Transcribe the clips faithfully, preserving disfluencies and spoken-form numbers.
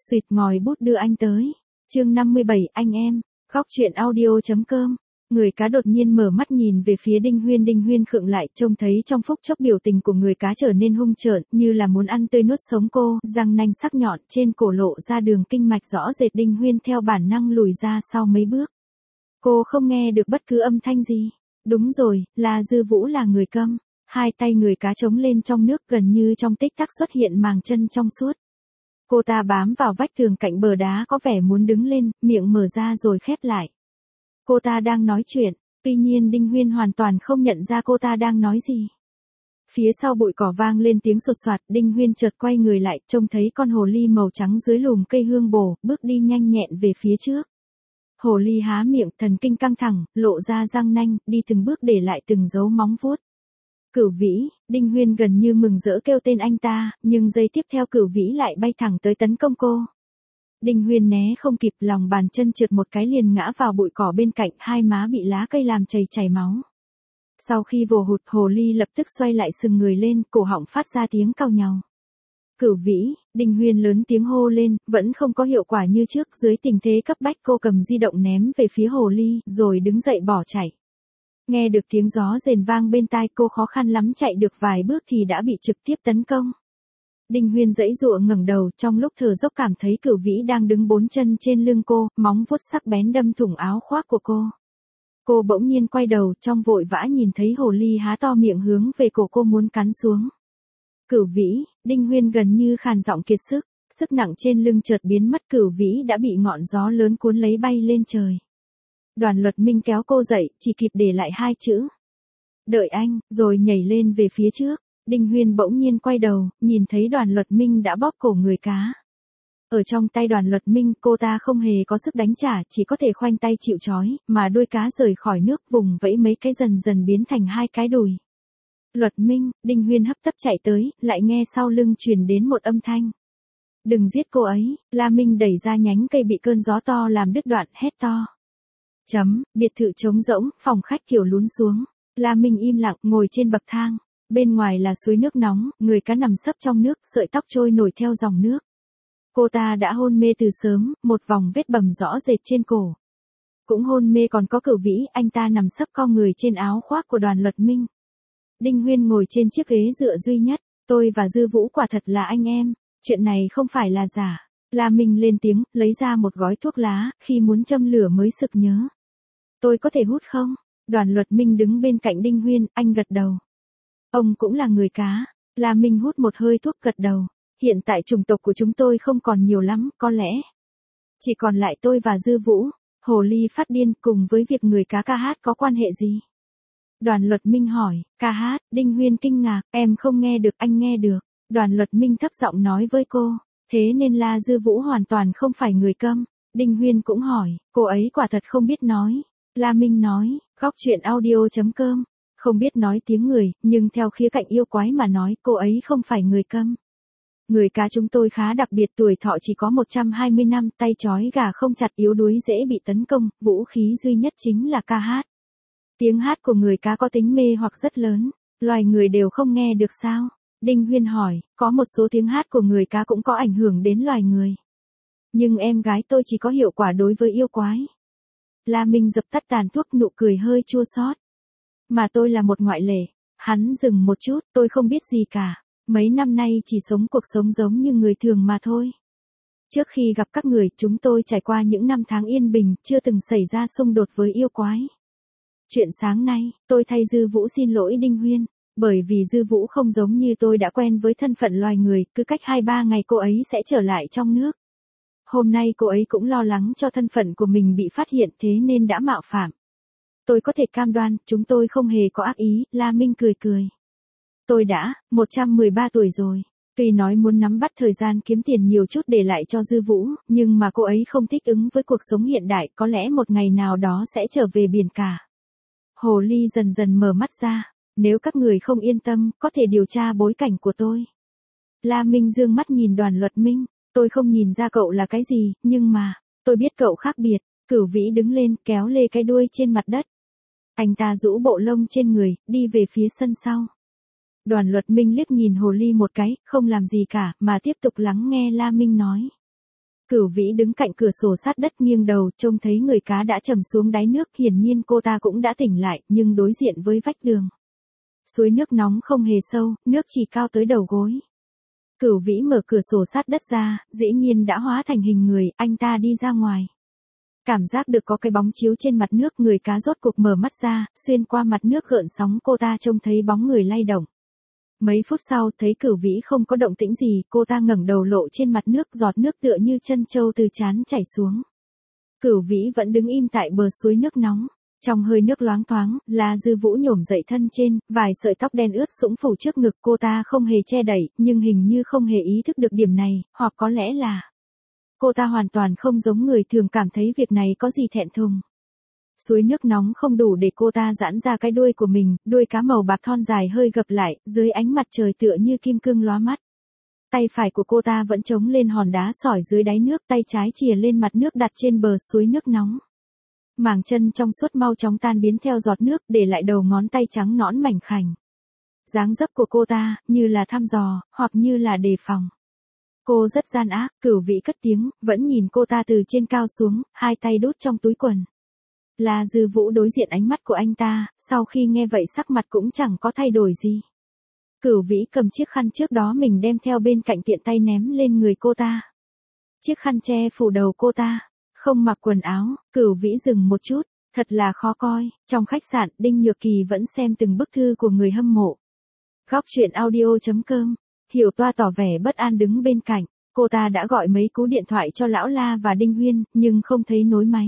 Xuyệt ngòi bút đưa anh tới. Chương năm mươi bảy, anh em. Góc truyện audio.com. Người cá đột nhiên mở mắt nhìn về phía Đinh Huyên. Đinh Huyên khựng lại, trông thấy trong phút chốc biểu tình của người cá trở nên hung trợn, như là muốn ăn tươi nuốt sống cô, răng nanh sắc nhọn trên cổ lộ ra đường kinh mạch rõ rệt. Đinh Huyên theo bản năng lùi ra sau mấy bước. Cô không nghe được bất cứ âm thanh gì. Đúng rồi, La Dư Vũ là người câm. Hai tay người cá trống lên trong nước, gần như trong tích tắc xuất hiện màng chân trong suốt. Cô ta bám vào vách tường cạnh bờ đá, có vẻ muốn đứng lên, miệng mở ra rồi khép lại. Cô ta đang nói chuyện, tuy nhiên Đinh Huyên hoàn toàn không nhận ra cô ta đang nói gì. Phía sau bụi cỏ vang lên tiếng sột soạt, Đinh Huyên chợt quay người lại, trông thấy con hồ ly màu trắng dưới lùm cây hương bồ, bước đi nhanh nhẹn về phía trước. Hồ ly há miệng, thần kinh căng thẳng, lộ ra răng nanh, đi từng bước để lại từng dấu móng vuốt. Cửu Vĩ. Đinh Huyên gần như mừng rỡ kêu tên anh ta, nhưng giây tiếp theo Cửu Vĩ lại bay thẳng tới tấn công cô. Đinh Huyên né không kịp, lòng bàn chân trượt một cái liền ngã vào bụi cỏ bên cạnh, hai má bị lá cây làm chảy chảy máu. Sau khi vồ hụt, hồ ly lập tức xoay lại sừng người lên, cổ họng phát ra tiếng cào nhàu. Cửu Vĩ. Đinh Huyên lớn tiếng hô lên, vẫn không có hiệu quả như trước. Dưới tình thế cấp bách, cô cầm di động ném về phía hồ ly, rồi đứng dậy bỏ chạy. Nghe được tiếng gió rền vang bên tai, cô khó khăn lắm chạy được vài bước thì đã bị trực tiếp tấn công. Đinh Huyên giãy giụa ngẩng đầu, trong lúc thở dốc cảm thấy Cửu Vĩ đang đứng bốn chân trên lưng cô, móng vuốt sắc bén đâm thủng áo khoác của cô. Cô bỗng nhiên quay đầu, trong vội vã nhìn thấy hồ ly há to miệng hướng về cổ cô muốn cắn xuống. Cửu Vĩ. Đinh Huyên gần như khàn giọng kiệt sức, sức nặng trên lưng chợt biến mất. Cửu Vĩ đã bị ngọn gió lớn cuốn lấy bay lên trời. Đoàn Luật Minh kéo cô dậy, chỉ kịp để lại hai chữ: đợi anh, rồi nhảy lên về phía trước. Đinh Huyên bỗng nhiên quay đầu, nhìn thấy Đoàn Luật Minh đã bóp cổ người cá. Ở trong tay Đoàn Luật Minh, cô ta không hề có sức đánh trả, chỉ có thể khoanh tay chịu trói, mà đuôi cá rời khỏi nước, vùng vẫy mấy cái dần dần biến thành hai cái đùi. Luật Minh. Đinh Huyên hấp tấp chạy tới, lại nghe sau lưng truyền đến một âm thanh: đừng giết cô ấy. La Minh đẩy ra nhánh cây bị cơn gió to làm đứt đoạn, hét to. Chấm. Biệt thự trống rỗng, phòng khách kiểu lún xuống. La Minh im lặng, ngồi trên bậc thang. Bên ngoài là suối nước nóng, người cá nằm sấp trong nước, sợi tóc trôi nổi theo dòng nước. Cô ta đã hôn mê từ sớm, một vòng vết bầm rõ rệt trên cổ. Cũng hôn mê còn có Cửu Vĩ, anh ta nằm sấp co người trên áo khoác của Đoàn Luật Minh. Đinh Huyên ngồi trên chiếc ghế dựa duy nhất. Tôi và Dư Vũ quả thật là anh em, chuyện này không phải là giả. La Minh lên tiếng, lấy ra một gói thuốc lá, khi muốn châm lửa mới sực nhớ. Tôi có thể hút không? Đoàn Luật Minh đứng bên cạnh Đinh Huyên, anh gật đầu. Ông cũng là người cá. La Minh hút một hơi thuốc, gật đầu. Hiện tại chủng tộc của chúng tôi không còn nhiều lắm, có lẽ chỉ còn lại tôi và Dư Vũ. Hồ ly phát điên cùng với việc người cá ca hát có quan hệ gì? Đoàn Luật Minh hỏi. Ca hát. Đinh Huyên kinh ngạc, em không nghe được, anh nghe được. Đoàn Luật Minh thấp giọng nói với cô. Thế nên La Dư Vũ hoàn toàn không phải người câm. Đinh Huyên cũng hỏi, cô ấy quả thật không biết nói. La Minh nói, góc truyện audio.com. Không biết nói tiếng người, nhưng theo khía cạnh yêu quái mà nói, cô ấy không phải người câm. Người cá chúng tôi khá đặc biệt, tuổi thọ chỉ có một trăm hai mươi năm, tay trói gà không chặt, yếu đuối dễ bị tấn công, vũ khí duy nhất chính là ca hát. Tiếng hát của người cá có tính mê hoặc rất lớn, loài người đều không nghe được sao? Đinh Huyên hỏi, có một số tiếng hát của người cá cũng có ảnh hưởng đến loài người. Nhưng em gái tôi chỉ có hiệu quả đối với yêu quái. La Minh dập tắt tàn thuốc, nụ cười hơi chua xót. Mà tôi là một ngoại lệ. Hắn dừng một chút, tôi không biết gì cả. Mấy năm nay chỉ sống cuộc sống giống như người thường mà thôi. Trước khi gặp các người, chúng tôi trải qua những năm tháng yên bình, chưa từng xảy ra xung đột với yêu quái. Chuyện sáng nay, tôi thay Dư Vũ xin lỗi Đinh Huyên, bởi vì Dư Vũ không giống như tôi đã quen với thân phận loài người, cứ cách hai ba ngày cô ấy sẽ trở lại trong nước. Hôm nay cô ấy cũng lo lắng cho thân phận của mình bị phát hiện, thế nên đã mạo phạm. Tôi có thể cam đoan, chúng tôi không hề có ác ý. La Minh cười cười. Tôi đã một trăm mười ba tuổi rồi. Tuy nói muốn nắm bắt thời gian kiếm tiền nhiều chút để lại cho Dư Vũ, nhưng mà cô ấy không thích ứng với cuộc sống hiện đại, có lẽ một ngày nào đó sẽ trở về biển cả. Hồ ly dần dần mở mắt ra. Nếu các người không yên tâm, có thể điều tra bối cảnh của tôi. La Minh dương mắt nhìn Đoàn Luật Minh. Tôi không nhìn ra cậu là cái gì, nhưng mà, tôi biết cậu khác biệt. Cửu Vĩ đứng lên, kéo lê cái đuôi trên mặt đất. Anh ta rũ bộ lông trên người, đi về phía sân sau. Đoàn Luật Minh liếc nhìn hồ ly một cái, không làm gì cả, mà tiếp tục lắng nghe La Minh nói. Cửu Vĩ đứng cạnh cửa sổ sát đất nghiêng đầu, trông thấy người cá đã trầm xuống đáy nước, hiển nhiên cô ta cũng đã tỉnh lại, nhưng đối diện với vách tường. Suối nước nóng không hề sâu, nước chỉ cao tới đầu gối. Cửu Vĩ mở cửa sổ sát đất ra, dĩ nhiên đã hóa thành hình người, anh ta đi ra ngoài. Cảm giác được có cái bóng chiếu trên mặt nước, người cá rốt cục mở mắt ra, xuyên qua mặt nước gợn sóng cô ta trông thấy bóng người lay động. Mấy phút sau thấy Cửu Vĩ không có động tĩnh gì, cô ta ngẩng đầu lộ trên mặt nước, giọt nước tựa như chân trâu từ trán chảy xuống. Cửu Vĩ vẫn đứng im tại bờ suối nước nóng. Trong hơi nước loáng thoáng, La Dư Vũ nhổm dậy thân trên, vài sợi tóc đen ướt sũng phủ trước ngực, cô ta không hề che đậy, nhưng hình như không hề ý thức được điểm này, hoặc có lẽ là cô ta hoàn toàn không giống người thường cảm thấy việc này có gì thẹn thùng. Suối nước nóng không đủ để cô ta giãn ra cái đuôi của mình, đuôi cá màu bạc thon dài hơi gập lại, dưới ánh mặt trời tựa như kim cương lóa mắt. Tay phải của cô ta vẫn chống lên hòn đá sỏi dưới đáy nước, tay trái chìa lên mặt nước đặt trên bờ suối nước nóng. Màng chân trong suốt mau chóng tan biến theo giọt nước, để lại đầu ngón tay trắng nõn mảnh khảnh. Dáng dấp của cô ta, như là thăm dò, hoặc như là đề phòng. Cô rất gian ác, Cửu Vĩ cất tiếng, vẫn nhìn cô ta từ trên cao xuống, hai tay đút trong túi quần. La Dư Vũ đối diện ánh mắt của anh ta, sau khi nghe vậy sắc mặt cũng chẳng có thay đổi gì. Cửu Vĩ cầm chiếc khăn trước đó mình đem theo bên cạnh tiện tay ném lên người cô ta. Chiếc khăn che phủ đầu cô ta. Không mặc quần áo, Cửu Vĩ dừng một chút, thật là khó coi. Trong khách sạn, Đinh Nhược Kỳ vẫn xem từng bức thư của người hâm mộ. Góc truyện audio chấm com, Hiểu Toa tỏ vẻ bất an đứng bên cạnh, cô ta đã gọi mấy cú điện thoại cho Lão La và Đinh Huyên, nhưng không thấy nối máy.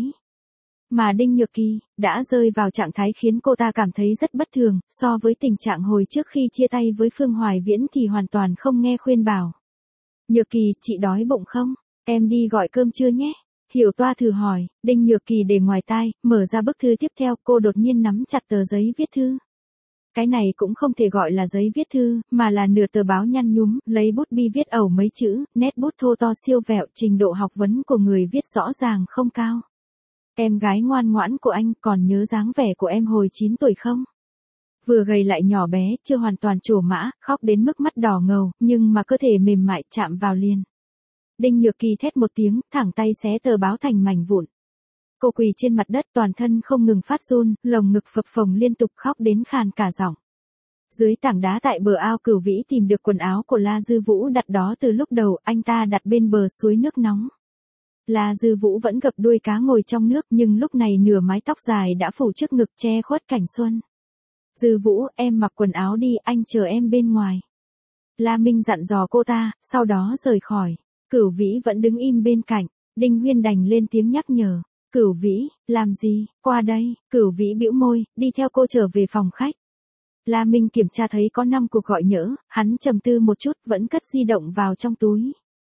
Mà Đinh Nhược Kỳ, đã rơi vào trạng thái khiến cô ta cảm thấy rất bất thường, so với tình trạng hồi trước khi chia tay với Phương Hoài Viễn thì hoàn toàn không nghe khuyên bảo. Nhược Kỳ, chị đói bụng không? Em đi gọi cơm trưa nhé. Hiểu Toa thử hỏi, Đinh Nhược Kỳ để ngoài tai, mở ra bức thư tiếp theo, cô đột nhiên nắm chặt tờ giấy viết thư. Cái này cũng không thể gọi là giấy viết thư, mà là nửa tờ báo nhăn nhúm, lấy bút bi viết ẩu mấy chữ, nét bút thô to siêu vẹo, trình độ học vấn của người viết rõ ràng không cao. Em gái ngoan ngoãn của anh, còn nhớ dáng vẻ của em hồi chín tuổi không? Vừa gầy lại nhỏ bé, chưa hoàn toàn trổ mã, khóc đến mức mắt đỏ ngầu, nhưng mà cơ thể mềm mại chạm vào liền. Đinh Nhược Kỳ thét một tiếng, thẳng tay xé tờ báo thành mảnh vụn. Cô quỳ trên mặt đất, toàn thân không ngừng phát run, lồng ngực phập phồng liên tục, khóc đến khàn cả giọng. Dưới tảng đá tại bờ ao, Cửu Vĩ tìm được quần áo của La Dư Vũ đặt đó từ lúc đầu, anh ta đặt bên bờ suối nước nóng. La Dư Vũ vẫn gập đuôi cá ngồi trong nước, nhưng lúc này nửa mái tóc dài đã phủ trước ngực che khuất cảnh xuân. Dư Vũ, em mặc quần áo đi, anh chờ em bên ngoài. La Minh dặn dò cô ta, sau đó rời khỏi. Cửu Vĩ vẫn đứng im bên cạnh, Đinh Huyên đành lên tiếng nhắc nhở. Cửu Vĩ, làm gì, qua đây. Cửu Vĩ bĩu môi, đi theo cô trở về phòng khách. La Minh kiểm tra thấy có năm cuộc gọi nhỡ, hắn trầm tư một chút, vẫn cất di động vào trong túi.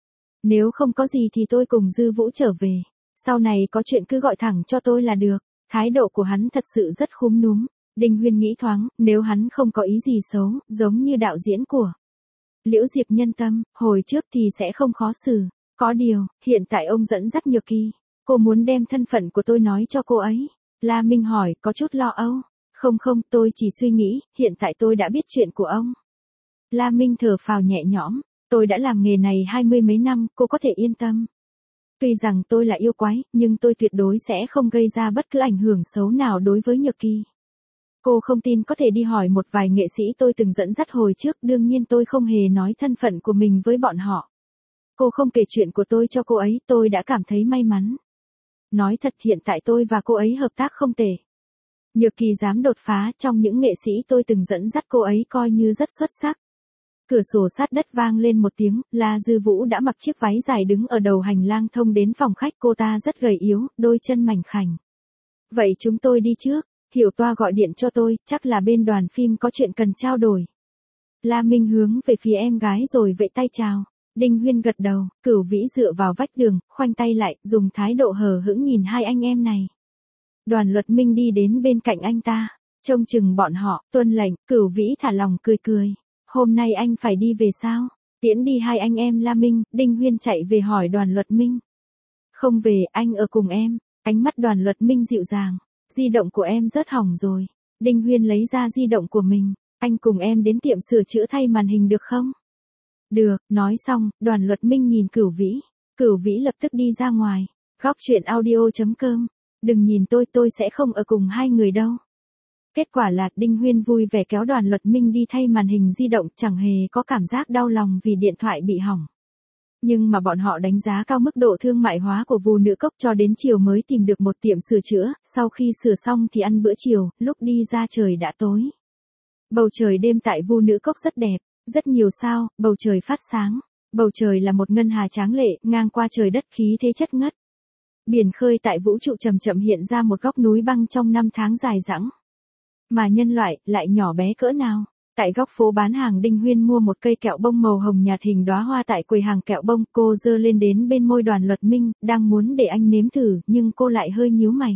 Nếu không có gì thì tôi cùng Dư Vũ trở về. Sau này có chuyện cứ gọi thẳng cho tôi là được. Thái độ của hắn thật sự rất khúm núm. Đinh Huyên nghĩ thoáng, nếu hắn không có ý gì xấu, giống như đạo diễn của Liễu Diệp Nhân Tâm, hồi trước thì sẽ không khó xử. Có điều, hiện tại ông dẫn dắt Nhược Kỳ. Cô muốn đem thân phận của tôi nói cho cô ấy. La Minh hỏi, có chút lo âu. Không không, tôi chỉ suy nghĩ, hiện tại tôi đã biết chuyện của ông. La Minh thở phào nhẹ nhõm. Tôi đã làm nghề này hai mươi mấy năm, cô có thể yên tâm. Tuy rằng tôi là yêu quái, nhưng tôi tuyệt đối sẽ không gây ra bất cứ ảnh hưởng xấu nào đối với Nhược Kỳ. Cô không tin có thể đi hỏi một vài nghệ sĩ tôi từng dẫn dắt hồi trước, đương nhiên tôi không hề nói thân phận của mình với bọn họ. Cô không kể chuyện của tôi cho cô ấy, tôi đã cảm thấy may mắn. Nói thật, hiện tại tôi và cô ấy hợp tác không tệ. Nhược Kỳ dám đột phá, trong những nghệ sĩ tôi từng dẫn dắt cô ấy coi như rất xuất sắc. Cửa sổ sát đất vang lên một tiếng, La Dư Vũ đã mặc chiếc váy dài đứng ở đầu hành lang thông đến phòng khách, cô ta rất gầy yếu, đôi chân mảnh khảnh. Vậy chúng tôi đi trước. Hiểu Toa gọi điện cho tôi, chắc là bên đoàn phim có chuyện cần trao đổi. La Minh hướng về phía em gái rồi vẫy tay chào. Đinh Huyên gật đầu, Cửu Vĩ dựa vào vách tường, khoanh tay lại, dùng thái độ hờ hững nhìn hai anh em này. Đoàn Luật Minh đi đến bên cạnh anh ta, trông chừng bọn họ, tuân lệnh. Cửu Vĩ thả lòng cười cười. Hôm nay anh phải đi về sao? Tiễn đi hai anh em La Minh. Đinh Huyên chạy về hỏi Đoàn Luật Minh. Không về, anh ở cùng em. Ánh mắt Đoàn Luật Minh dịu dàng. Di động của em rớt hỏng rồi. Đinh Huyên lấy ra di động của mình. Anh cùng em đến tiệm sửa chữa thay màn hình được không? Được, nói xong, Đoàn Luật Minh nhìn Cửu Vĩ. Cửu Vĩ lập tức đi ra ngoài. Góc truyện audio chấm com. Đừng nhìn tôi, tôi sẽ không ở cùng hai người đâu. Kết quả là Đinh Huyên vui vẻ kéo Đoàn Luật Minh đi thay màn hình di động, chẳng hề có cảm giác đau lòng vì điện thoại bị hỏng. Nhưng mà bọn họ đánh giá cao mức độ thương mại hóa của Vu Nữ Cốc, cho đến chiều mới tìm được một tiệm sửa chữa, sau khi sửa xong thì ăn bữa chiều, lúc đi ra trời đã tối. Bầu trời đêm tại Vu Nữ Cốc rất đẹp, rất nhiều sao, bầu trời phát sáng. Bầu trời là một ngân hà tráng lệ, ngang qua trời đất khí thế chất ngất. Biển khơi tại vũ trụ chậm chậm hiện ra một góc núi băng trong năm tháng dài dẳng. Mà nhân loại lại nhỏ bé cỡ nào? Tại góc phố bán hàng, Đinh Huyên mua một cây kẹo bông màu hồng nhạt hình đóa hoa tại quầy hàng kẹo bông, cô giơ lên đến bên môi Đoàn Luật Minh, đang muốn để anh nếm thử, nhưng cô lại hơi nhíu mày.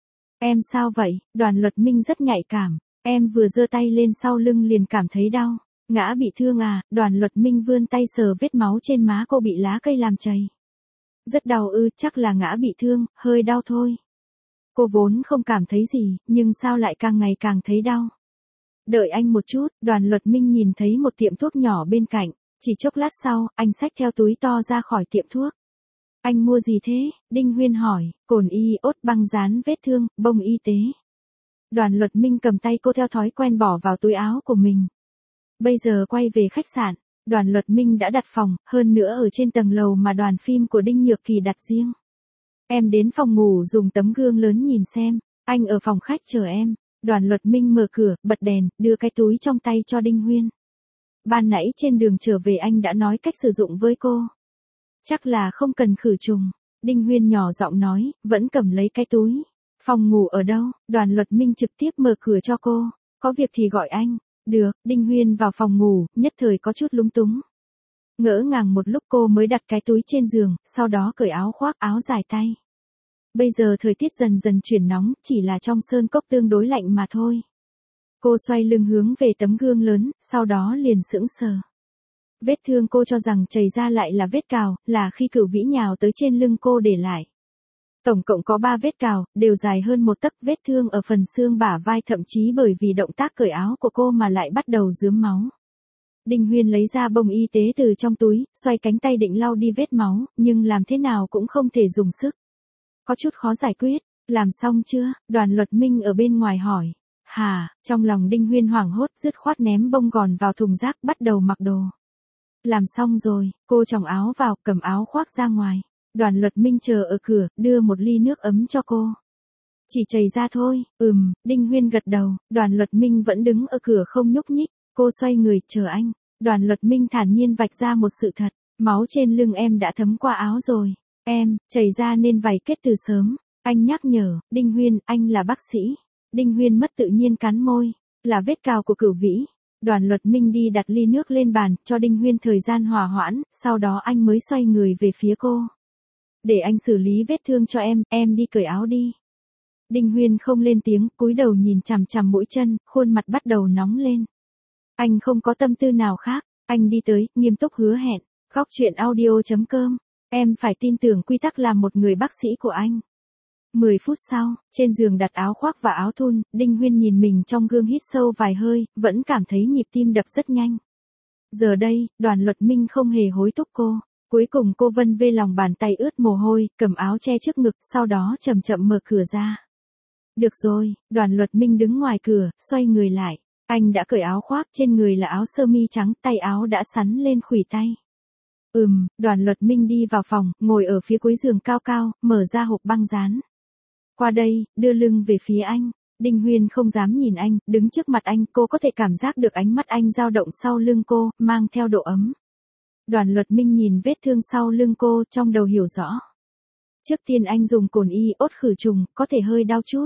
Em sao vậy? Đoàn Luật Minh rất nhạy cảm, em vừa giơ tay lên sau lưng liền cảm thấy đau. Ngã bị thương à? Đoàn Luật Minh vươn tay sờ vết máu trên má cô bị lá cây làm chảy. Rất đau ư? Chắc là ngã bị thương, hơi đau thôi. Cô vốn không cảm thấy gì, nhưng sao lại càng ngày càng thấy đau. Đợi anh một chút. Đoàn Luật Minh nhìn thấy một tiệm thuốc nhỏ bên cạnh, chỉ chốc lát sau, anh xách theo túi to ra khỏi tiệm thuốc. Anh mua gì thế? Đinh Huyên hỏi. Cồn iốt, băng dán vết thương, bông y tế. Đoàn Luật Minh cầm tay cô theo thói quen bỏ vào túi áo của mình. Bây giờ quay về khách sạn, Đoàn Luật Minh đã đặt phòng, hơn nữa ở trên tầng lầu mà đoàn phim của Đinh Nhược Kỳ đặt riêng. Em đến phòng ngủ dùng tấm gương lớn nhìn xem, anh ở phòng khách chờ em. Đoàn Luật Minh mở cửa, bật đèn, đưa cái túi trong tay cho Đinh Huyên. Ban nãy trên đường trở về anh đã nói cách sử dụng với cô. Chắc là không cần khử trùng. Đinh Huyên nhỏ giọng nói, vẫn cầm lấy cái túi. Phòng ngủ ở đâu? Đoàn Luật Minh trực tiếp mở cửa cho cô. Có việc thì gọi anh. Được. Đinh Huyên vào phòng ngủ, nhất thời có chút lúng túng. Ngỡ ngàng một lúc cô mới đặt cái túi trên giường, sau đó cởi áo khoác áo dài tay. Bây giờ thời tiết dần dần chuyển nóng, chỉ là trong sơn cốc tương đối lạnh mà thôi. Cô xoay lưng hướng về tấm gương lớn, sau đó liền sững sờ. Vết thương cô cho rằng chảy ra lại là vết cào, là khi Cửu Vĩ nhào tới trên lưng cô để lại. Tổng cộng có ba vết cào, đều dài hơn một tấc, vết thương ở phần xương bả vai, thậm chí bởi vì động tác cởi áo của cô mà lại bắt đầu rướm máu. Đinh Huyên lấy ra bông y tế từ trong túi, xoay cánh tay định lau đi vết máu, nhưng làm thế nào cũng không thể dùng sức. Có chút khó giải quyết. Làm xong chưa? Đoàn Luật Minh ở bên ngoài hỏi. Hà, trong lòng Đinh Huyên hoảng hốt, dứt khoát ném bông gòn vào thùng rác, bắt đầu mặc đồ. Làm xong rồi, cô chồng áo vào, cầm áo khoác ra ngoài. Đoàn Luật Minh chờ ở cửa, đưa một ly nước ấm cho cô. Chỉ chảy ra thôi. Ừm. Đinh Huyên gật đầu. Đoàn Luật Minh vẫn đứng ở cửa không nhúc nhích. Cô xoay người, chờ anh. Đoàn Luật Minh thản nhiên vạch ra một sự thật. Máu trên lưng em đã thấm qua áo rồi. Em, chảy ra nên vài kết từ sớm. Anh nhắc nhở. Đinh Huyên, anh là bác sĩ. Đinh Huyên mất tự nhiên cắn môi. Là vết cào của Cửu Vĩ. Đoàn Luật Minh đi đặt ly nước lên bàn, cho Đinh Huyên thời gian hòa hoãn, sau đó anh mới xoay người về phía cô. Để anh xử lý vết thương cho em, em đi cởi áo đi. Đinh Huyên không lên tiếng, cúi đầu nhìn chằm chằm mũi chân, khuôn mặt bắt đầu nóng lên. Anh không có tâm tư nào khác, anh đi tới, nghiêm túc hứa hẹn. Góc truyện audio chấm com. Em phải tin tưởng quy tắc làm một người bác sĩ của anh. mười phút sau, trên giường đặt áo khoác và áo thun, Đinh Huyên nhìn mình trong gương hít sâu vài hơi, vẫn cảm thấy nhịp tim đập rất nhanh. Giờ đây, Đoàn Luật Minh không hề hối thúc cô. Cuối cùng cô vân vê lòng bàn tay ướt mồ hôi, cầm áo che trước ngực, sau đó chậm chậm mở cửa ra. Được rồi. Đoàn Luật Minh đứng ngoài cửa, xoay người lại. Anh đã cởi áo khoác, trên người là áo sơ mi trắng, tay áo đã sắn lên khuỷu tay. Ừm. Đoàn Luật Minh đi vào phòng, ngồi ở phía cuối giường cao cao, mở ra hộp băng dán. Qua đây, đưa lưng về phía anh. Đinh Huyên không dám nhìn anh, đứng trước mặt anh, cô có thể cảm giác được ánh mắt anh dao động sau lưng cô, mang theo độ ấm. Đoàn Luật Minh nhìn vết thương sau lưng cô, trong đầu hiểu rõ. Trước tiên anh dùng cồn iốt khử trùng, có thể hơi đau chút.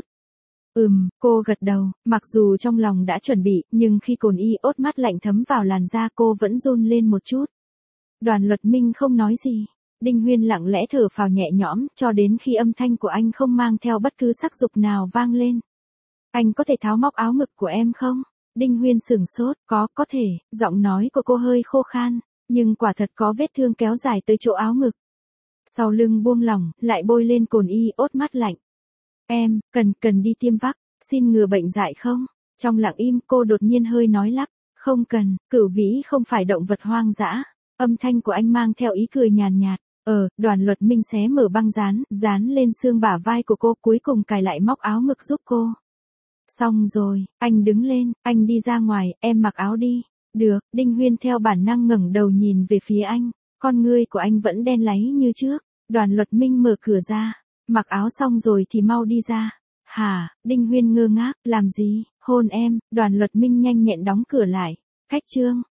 Ừm. Cô gật đầu, mặc dù trong lòng đã chuẩn bị, nhưng khi cồn iốt mát lạnh thấm vào làn da cô vẫn run lên một chút. Đoàn Luật Minh không nói gì. Đinh Huyên lặng lẽ thở phào nhẹ nhõm, cho đến khi âm thanh của anh không mang theo bất cứ sắc dục nào vang lên. Anh có thể tháo móc áo ngực của em không? Đinh Huyên sửng sốt, có, có thể. Giọng nói của cô hơi khô khan, nhưng quả thật có vết thương kéo dài tới chỗ áo ngực. Sau lưng buông lỏng, lại bôi lên cồn iốt mát lạnh. Em, cần, cần đi tiêm vắc, xin ngừa bệnh dại không? Trong lặng im, cô đột nhiên hơi nói lắp, không cần, Cửu Vĩ không phải động vật hoang dã. Âm thanh của anh mang theo ý cười nhàn nhạt. Ờ, Đoàn Luật Minh xé mở băng dán, dán lên xương bả vai của cô, cuối cùng cài lại móc áo ngực giúp cô. Xong rồi, anh đứng lên, anh đi ra ngoài, em mặc áo đi. Được, Đinh Huyên theo bản năng ngẩng đầu nhìn về phía anh, con ngươi của anh vẫn đen láy như trước. Đoàn Luật Minh mở cửa ra, mặc áo xong rồi thì mau đi ra. Hả, Đinh Huyên ngơ ngác, làm gì, hôn em, Đoàn Luật Minh nhanh nhẹn đóng cửa lại. Cách chương